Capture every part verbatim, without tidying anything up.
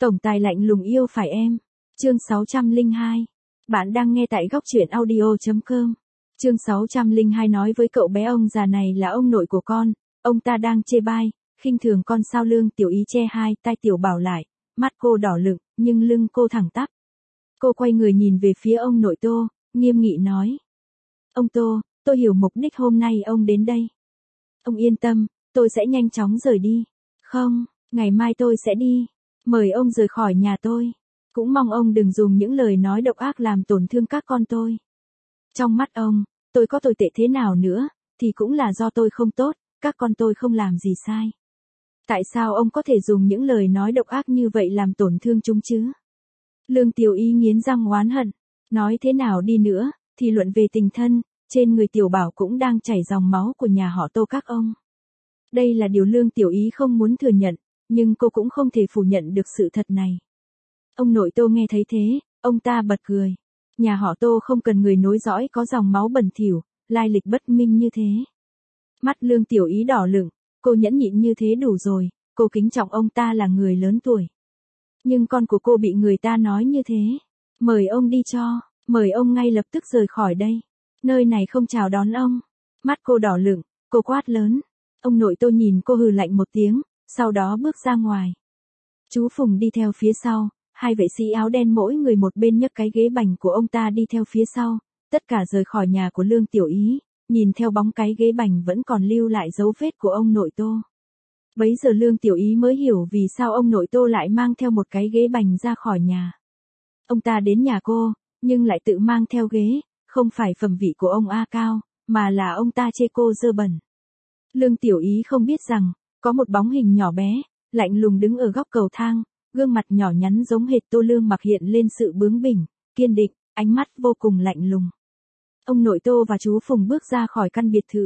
Tổng tài lạnh lùng yêu phải em. Chương sáu trăm lẻ hai. Bạn đang nghe tại góc truyện audio chấm com. Chương sáu trăm lẻ hai nói với cậu bé ông già này là ông nội của con, ông ta đang chê bai, khinh thường con sao. Lương Tiểu Ý che hai tai Tiểu Bảo lại, mắt cô đỏ lựng, nhưng lưng cô thẳng tắp. Cô quay người nhìn về phía ông nội Tô, nghiêm nghị nói. Ông Tô, tôi hiểu mục đích hôm nay ông đến đây. Ông yên tâm, tôi sẽ nhanh chóng rời đi. Không, ngày mai tôi sẽ đi. Mời ông rời khỏi nhà tôi. Cũng mong ông đừng dùng những lời nói độc ác làm tổn thương các con tôi. Trong mắt ông, tôi có tồi tệ thế nào nữa, thì cũng là do tôi không tốt, các con tôi không làm gì sai. Tại sao ông có thể dùng những lời nói độc ác như vậy làm tổn thương chúng chứ? Lương Tiểu Ý nghiến răng oán hận. Nói thế nào đi nữa, thì luận về tình thân, trên người Tiểu Bảo cũng đang chảy dòng máu của nhà họ Tô các ông. Đây là điều Lương Tiểu Ý không muốn thừa nhận, nhưng cô cũng không thể phủ nhận được sự thật này. Ông nội Tô nghe thấy thế, ông ta bật cười. Nhà họ Tô không cần người nối dõi có dòng máu bẩn thỉu, lai lịch bất minh như thế. Mắt Lương Tiểu Ý đỏ lửng, cô nhẫn nhịn như thế đủ rồi, cô kính trọng ông ta là người lớn tuổi. Nhưng con của cô bị người ta nói như thế. Mời ông đi cho, mời ông ngay lập tức rời khỏi đây. Nơi này không chào đón ông. Mắt cô đỏ lửng, cô quát lớn. Ông nội Tô nhìn cô hừ lạnh một tiếng, sau đó bước ra ngoài. Chú Phùng đi theo phía sau, hai vệ sĩ áo đen mỗi người một bên nhấc cái ghế bành của ông ta đi theo phía sau, tất cả rời khỏi nhà của Lương Tiểu Ý, nhìn theo bóng cái ghế bành vẫn còn lưu lại dấu vết của ông nội Tô. Bấy giờ Lương Tiểu Ý mới hiểu vì sao ông nội Tô lại mang theo một cái ghế bành ra khỏi nhà. Ông ta đến nhà cô, nhưng lại tự mang theo ghế, không phải phẩm vị của ông A Cao, mà là ông ta chê cô dơ bẩn. Lương Tiểu Ý không biết rằng, có một bóng hình nhỏ bé, lạnh lùng đứng ở góc cầu thang, gương mặt nhỏ nhắn giống hệt Tô Lương Mặc hiện lên sự bướng bỉnh, kiên định, ánh mắt vô cùng lạnh lùng. Ông nội Tô và chú Phùng bước ra khỏi căn biệt thự.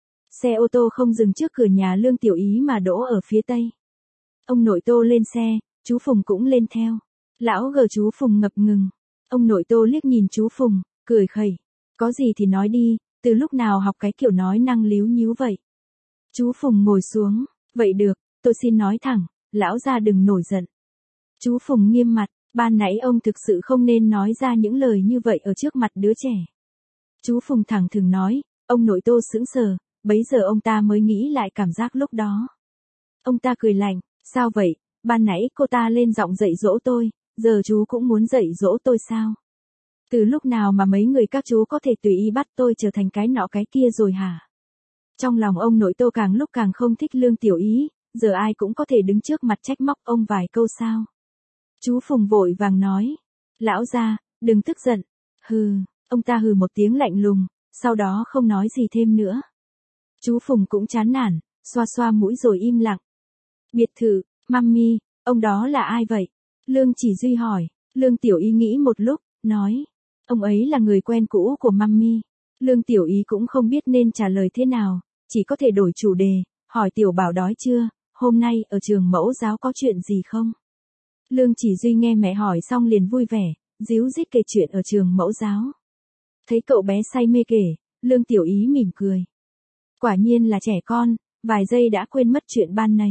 Xe ô tô không dừng trước cửa nhà Lương Tiểu Ý mà đỗ ở phía tây. Ông nội Tô lên xe, chú Phùng cũng lên theo. Lão gờ chú Phùng ngập ngừng. Ông nội Tô liếc nhìn chú Phùng, cười khẩy. Có gì thì nói đi, từ lúc nào học cái kiểu nói năng líu nhíu vậy? Chú Phùng ngồi xuống, vậy được, tôi xin nói thẳng, lão gia đừng nổi giận. Chú Phùng nghiêm mặt, ban nãy ông thực sự không nên nói ra những lời như vậy ở trước mặt đứa trẻ. Chú Phùng thẳng thừng nói, ông nội Tô sững sờ, bấy giờ ông ta mới nghĩ lại cảm giác lúc đó. Ông ta cười lạnh, sao vậy, ban nãy cô ta lên giọng dạy dỗ tôi, giờ chú cũng muốn dạy dỗ tôi sao? Từ lúc nào mà mấy người các chú có thể tùy ý bắt tôi trở thành cái nọ cái kia rồi hả? Trong lòng ông nội Tô càng lúc càng không thích Lương Tiểu Ý, giờ ai cũng có thể đứng trước mặt trách móc ông vài câu sao? Chú Phùng vội vàng nói, lão gia, đừng tức giận. Hừ, ông ta hừ một tiếng lạnh lùng, sau đó không nói gì thêm nữa. Chú Phùng cũng chán nản, xoa xoa mũi rồi im lặng. Biệt thự, mummy, ông đó là ai vậy? Lương Chỉ Duy hỏi. Lương Tiểu Ý nghĩ một lúc, nói, ông ấy là người quen cũ của mummy. Lương Tiểu Ý cũng không biết nên trả lời thế nào, chỉ có thể đổi chủ đề, hỏi Tiểu Bảo đói chưa, hôm nay ở trường mẫu giáo có chuyện gì không? Lương Chỉ Duy nghe mẹ hỏi xong liền vui vẻ, díu dít kể chuyện ở trường mẫu giáo. Thấy cậu bé say mê kể, Lương Tiểu Ý mỉm cười. Quả nhiên là trẻ con, vài giây đã quên mất chuyện ban nấy.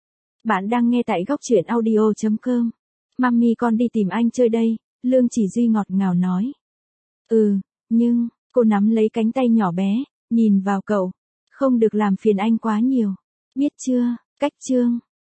Bạn đang nghe tại góc truyện audio chấm com. Mummy con đi tìm anh chơi đây, Lương Chỉ Duy ngọt ngào nói. Ừ, nhưng, cô nắm lấy cánh tay nhỏ bé, nhìn vào cậu. Không được làm phiền anh quá nhiều. Biết chưa, cách chương.